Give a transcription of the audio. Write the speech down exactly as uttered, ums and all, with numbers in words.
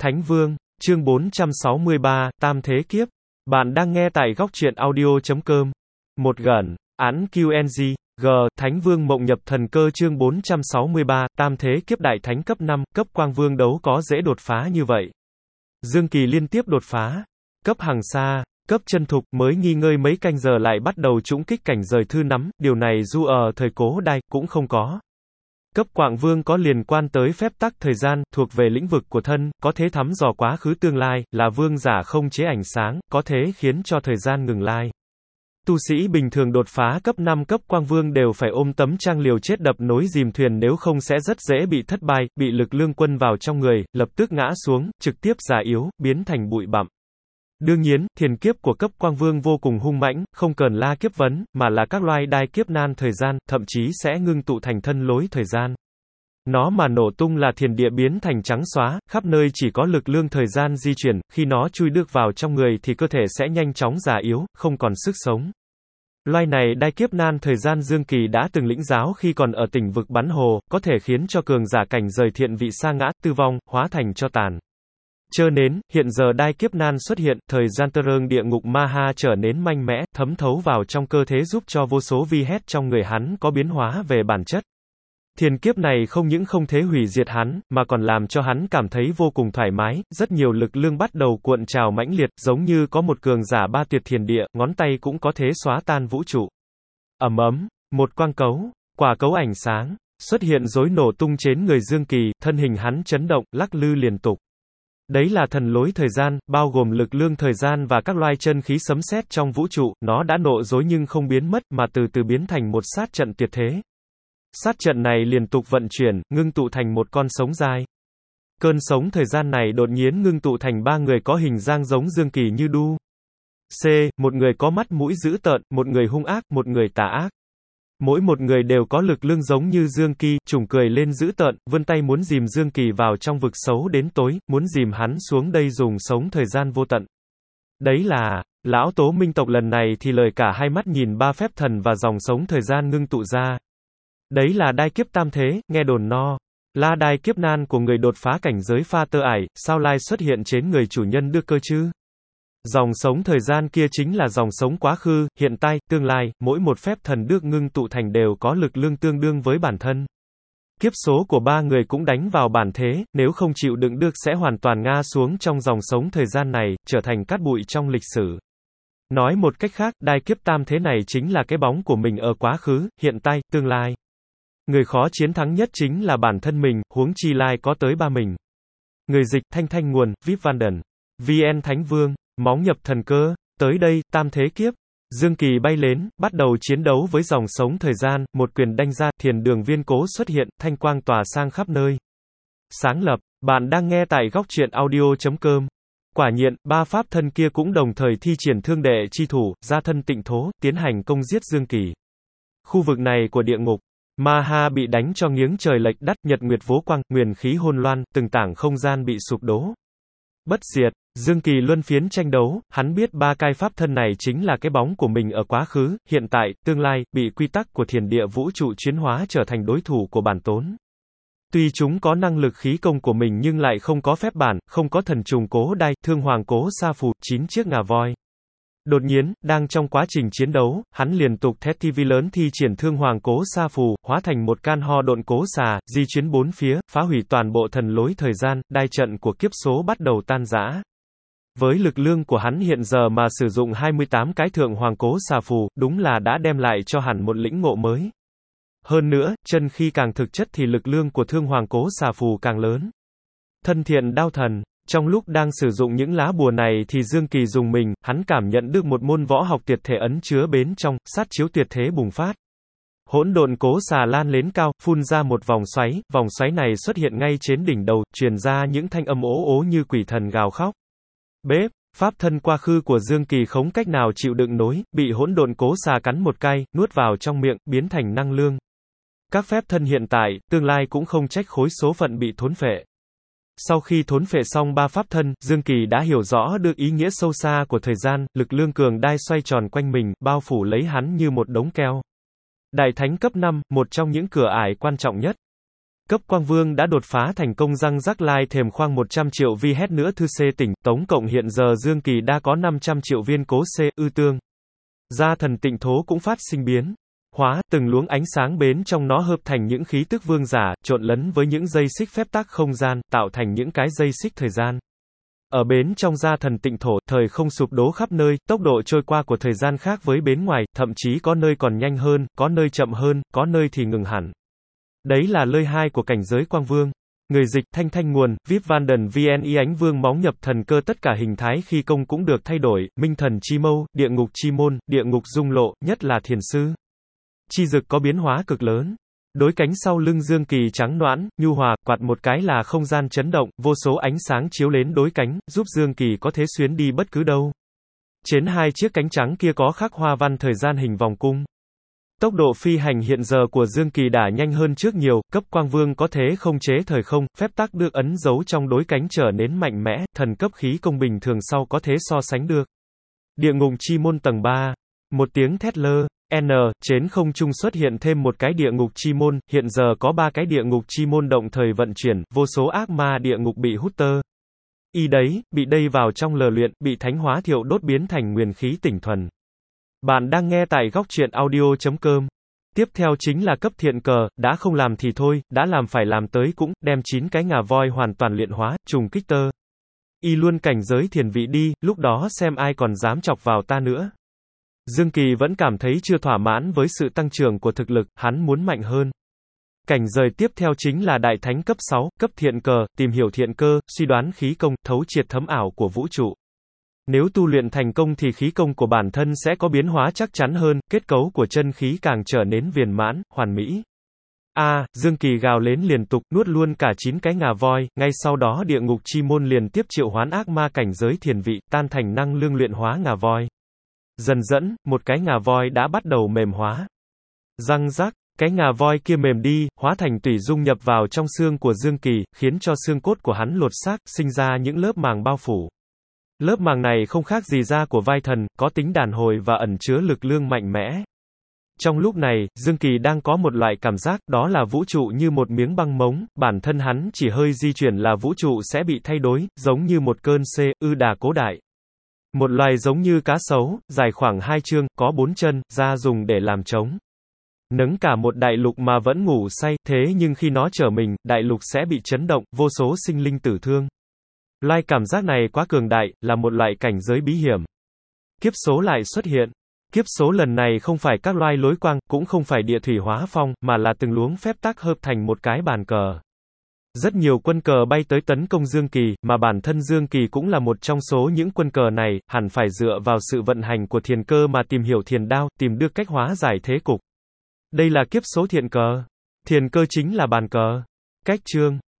Thánh Vương, chương bốn trăm sáu mươi ba, Tam Thế Kiếp. Bạn đang nghe tại góc truyện audio chấm com. Một gần, án quy en giê, G, Thánh Vương Mộng Nhập Thần Cơ chương bốn trăm sáu mươi ba, Tam Thế Kiếp Đại Thánh cấp năm, cấp Quang Vương đấu có dễ đột phá như vậy. Dương Kỳ liên tiếp đột phá. Cấp Hằng Sa, cấp Chân Thục mới nghi ngơi mấy canh giờ lại bắt đầu trũng kích cảnh rời thư nắm, điều này dù ở thời Cố Đai cũng không có. Cấp Quạng Vương có liên quan tới phép tắc thời gian, thuộc về lĩnh vực của thân, có thể thăm dò quá khứ tương lai, là vương giả không chế ánh sáng, có thể khiến cho thời gian ngừng lai. Tu sĩ bình thường đột phá cấp năm cấp Quang Vương đều phải ôm tấm trang liều chết đập nối dìm thuyền, nếu không sẽ rất dễ bị thất bại, bị lực lương quân vào trong người, lập tức ngã xuống, trực tiếp già yếu, biến thành bụi bặm. Đương nhiên, thiền kiếp của cấp Quang Vương vô cùng hung mãnh, không cần la kiếp vấn, mà là các loài đai kiếp nan thời gian, thậm chí sẽ ngưng tụ thành thân lối thời gian. Nó mà nổ tung là thiền địa biến thành trắng xóa, khắp nơi chỉ có lực lương thời gian di chuyển, khi nó chui được vào trong người thì cơ thể sẽ nhanh chóng già yếu, không còn sức sống. Loài này đai kiếp nan thời gian Dương Kỳ đã từng lĩnh giáo khi còn ở tỉnh vực Bắn Hồ, có thể khiến cho cường giả cảnh rời thiện vị sa ngã, tư vong, hóa thành cho tàn. Chớ nến, hiện giờ đai kiếp nan xuất hiện, thời gian tơ rương địa ngục ma ha trở nên mạnh mẽ, thấm thấu vào trong cơ thể giúp cho vô số vi hét trong người hắn có biến hóa về bản chất. Thiền kiếp này không những không thể hủy diệt hắn, mà còn làm cho hắn cảm thấy vô cùng thoải mái, rất nhiều lực lương bắt đầu cuộn trào mãnh liệt, giống như có một cường giả ba tuyệt thiền địa, ngón tay cũng có thể xóa tan vũ trụ. Ầm ấm, một quang cấu, quả cấu ánh sáng, xuất hiện rối nổ tung trên người Dương Kỳ, thân hình hắn chấn động, lắc lư liên tục. Đấy là thần lối thời gian, bao gồm lực lương thời gian và các loài chân khí sấm sét trong vũ trụ, nó đã nộ dối nhưng không biến mất, mà từ từ biến thành một sát trận tuyệt thế. Sát trận này liên tục vận chuyển, ngưng tụ thành một con sống dai. Cơn sống thời gian này đột nhiên ngưng tụ thành ba người có hình dáng giống Dương Kỳ như đu. C. Một người có mắt mũi dữ tợn, một người hung ác, một người tà ác. Mỗi một người đều có lực lương giống như Dương Kỳ, trùng cười lên dữ tợn, vươn tay muốn dìm Dương Kỳ vào trong vực xấu đến tối, muốn dìm hắn xuống đây dùng sống thời gian vô tận. Đấy là, lão Tố Minh tộc lần này thì lời cả hai mắt nhìn ba phép thần và dòng sống thời gian ngưng tụ ra. Đấy là đai kiếp tam thế, nghe đồn no. La đai kiếp nan của người đột phá cảnh giới pha tơ ải, sao lai xuất hiện trên người chủ nhân đưa cơ chứ? Dòng sống thời gian kia chính là dòng sống quá khứ, hiện tại, tương lai, mỗi một phép thần được ngưng tụ thành đều có lực lương tương đương với bản thân. Kiếp số của ba người cũng đánh vào bản thế, nếu không chịu đựng được sẽ hoàn toàn ngã xuống trong dòng sống thời gian này, trở thành cát bụi trong lịch sử. Nói một cách khác, đai kiếp tam thế này chính là cái bóng của mình ở quá khứ, hiện tại, tương lai. Người khó chiến thắng nhất chính là bản thân mình, huống chi lai có tới ba mình. Người dịch, Thanh Thanh Nguồn, vê i pê Văn vê en Thánh Vương, Móng Nhập Thần Cơ, tới đây, tam thế kiếp. Dương Kỳ bay lên, bắt đầu chiến đấu với dòng sống thời gian, một quyền đánh ra, thiền đường viên cố xuất hiện, thanh quang tỏa sang khắp nơi. Sáng lập, bạn đang nghe tại góc truyện audio chấm com. Quả nhiên, ba pháp thân kia cũng đồng thời thi triển thương đệ chi thủ, ra thân tịnh thố, tiến hành công giết Dương Kỳ. Khu vực này của địa ngục, Ma Ha bị đánh cho nghiêng trời lệch đất, nhật nguyệt vô quang, nguyền khí hôn loan, từng tảng không gian bị sụp đổ. Bất diệt, Dương Kỳ luân phiến tranh đấu, hắn biết ba cái pháp thân này chính là cái bóng của mình ở quá khứ, hiện tại, tương lai, bị quy tắc của thiền địa vũ trụ chuyển hóa trở thành đối thủ của bản tốn. Tuy chúng có năng lực khí công của mình nhưng lại không có phép bản, không có thần trùng cố đai, thương hoàng cố sa phù, chín chiếc ngà voi. Đột nhiên, đang trong quá trình chiến đấu, hắn liên tục thét ti vi lớn thi triển thương hoàng cố sa phù, hóa thành một can ho độn cố xà, di chuyến bốn phía, phá hủy toàn bộ thần lối thời gian, đai trận của kiếp số bắt đầu tan rã. Với lực lương của hắn hiện giờ mà sử dụng hai mươi tám cái thượng hoàng cố xà phù, đúng là đã đem lại cho hẳn một lĩnh ngộ mới. Hơn nữa, chân khi càng thực chất thì lực lương của thương hoàng cố xà phù càng lớn. Thân thiện đao thần. Trong lúc đang sử dụng những lá bùa này thì Dương Kỳ dùng mình, hắn cảm nhận được một môn võ học tuyệt thể ấn chứa bên trong, sát chiếu tuyệt thế bùng phát. Hỗn độn cố xà lan lên cao, phun ra một vòng xoáy, vòng xoáy này xuất hiện ngay trên đỉnh đầu, truyền ra những thanh âm ố ố như quỷ thần gào khóc. Bếp, pháp thân quá khứ của Dương Kỳ không cách nào chịu đựng nổi, bị hỗn độn cố xà cắn một cái, nuốt vào trong miệng, biến thành năng lượng. Các phép thân hiện tại, tương lai cũng không trách khối số phận bị thốn phệ. Sau khi thốn phệ xong ba pháp thân, Dương Kỳ đã hiểu rõ được ý nghĩa sâu xa của thời gian, lực lương cường đai xoay tròn quanh mình, bao phủ lấy hắn như một đống keo. Đại Thánh cấp năm, một trong những cửa ải quan trọng nhất. Cấp quang vương đã đột phá thành công răng rắc lai thềm khoang một trăm triệu vi hết nữa thư C tỉnh, tổng cộng hiện giờ Dương Kỳ đã có năm trăm triệu viên cố C, ư tương. Gia thần tịnh thố cũng phát sinh biến. Hóa, từng luống ánh sáng bến trong nó hợp thành những khí tức vương giả, trộn lẫn với những dây xích phép tắc không gian, tạo thành những cái dây xích thời gian. Ở bến trong gia thần tịnh thổ, thời không sụp đổ khắp nơi, tốc độ trôi qua của thời gian khác với bến ngoài, thậm chí có nơi còn nhanh hơn, có nơi chậm hơn, có nơi thì ngừng hẳn. Đấy là lời hai của cảnh giới quang vương. Người dịch, Thanh Thanh nguồn, vip Vanden vn y ánh vương móng nhập thần cơ tất cả hình thái khi công cũng được thay đổi, minh thần chi mâu, địa ngục chi môn, địa ngục dung lộ, nhất là thiền sư. Chi dực có biến hóa cực lớn. Đối cánh sau lưng Dương Kỳ trắng nõn, nhu hòa, quạt một cái là không gian chấn động, vô số ánh sáng chiếu đến đối cánh, giúp Dương Kỳ có thể xuyến đi bất cứ đâu. Trên hai chiếc cánh trắng kia có khắc hoa văn thời gian hình vòng cung. Tốc độ phi hành hiện giờ của Dương Kỳ đã nhanh hơn trước nhiều, cấp quang vương có thể không chế thời không, phép tắc được ấn dấu trong đối cánh trở nên mạnh mẽ, thần cấp khí công bình thường sau có thể so sánh được. Địa ngục chi môn tầng ba. Một tiếng thét lơ. N, trên không trung xuất hiện thêm một cái địa ngục chi môn, hiện giờ có ba cái địa ngục chi môn động thời vận chuyển, vô số ác ma địa ngục bị hút tơ. Y đấy, bị đây vào trong lờ luyện, bị thánh hóa thiệu đốt biến thành nguyên khí tỉnh thuần. Bạn đang nghe tại góc truyện audio chấm com. Tiếp theo chính là cấp thiện cờ, đã không làm thì thôi, đã làm phải làm tới cũng, đem chín cái ngà voi hoàn toàn luyện hóa, trùng kích tơ. Y luôn cảnh giới thiền vị đi, lúc đó xem ai còn dám chọc vào ta nữa. Dương Kỳ vẫn cảm thấy chưa thỏa mãn với sự tăng trưởng của thực lực, hắn muốn mạnh hơn. Cảnh giới tiếp theo chính là đại thánh cấp sáu, cấp thiện cờ, tìm hiểu thiện cơ, suy đoán khí công, thấu triệt thấm ảo của vũ trụ. Nếu tu luyện thành công thì khí công của bản thân sẽ có biến hóa chắc chắn hơn, kết cấu của chân khí càng trở nên viền mãn, hoàn mỹ. A, à, Dương Kỳ gào lên liên tục, nuốt luôn cả chín cái ngà voi, ngay sau đó địa ngục chi môn liền tiếp triệu hoán ác ma cảnh giới thiền vị, tan thành năng lượng luyện hóa ngà voi. Dần dẫn, một cái ngà voi đã bắt đầu mềm hóa. Răng rắc, cái ngà voi kia mềm đi, hóa thành tủy dung nhập vào trong xương của Dương Kỳ, khiến cho xương cốt của hắn lột xác, sinh ra những lớp màng bao phủ. Lớp màng này không khác gì da của vai thần, có tính đàn hồi và ẩn chứa lực lượng mạnh mẽ. Trong lúc này, Dương Kỳ đang có một loại cảm giác, đó là vũ trụ như một miếng băng mống, bản thân hắn chỉ hơi di chuyển là vũ trụ sẽ bị thay đổi, giống như một cơn C, ư đà cố đại. Một loài giống như cá sấu, dài khoảng hai chương, có bốn chân, da dùng để làm trống. Nấng cả một đại lục mà vẫn ngủ say, thế nhưng khi nó trở mình, đại lục sẽ bị chấn động, vô số sinh linh tử thương. Loại cảm giác này quá cường đại, là một loại cảnh giới bí hiểm. Kiếp số lại xuất hiện. Kiếp số lần này không phải các loài lối quang, cũng không phải địa thủy hóa phong, mà là từng luống phép tắc hợp thành một cái bàn cờ. Rất nhiều quân cờ bay tới tấn công Dương Kỳ, mà bản thân Dương Kỳ cũng là một trong số những quân cờ này, hẳn phải dựa vào sự vận hành của thiền cơ mà tìm hiểu thiền đao, tìm được cách hóa giải thế cục. Đây là kiếp số thiện cờ. Thiền cơ chính là bàn cờ. Cách chương.